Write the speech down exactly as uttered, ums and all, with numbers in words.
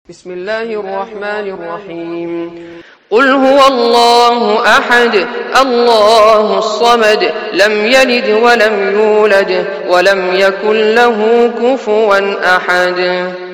بسم الله الرحمن الرحيم قل هو الله أحد الله الصمد لم يلد ولم يولد ولم يكن له كفوا أحد.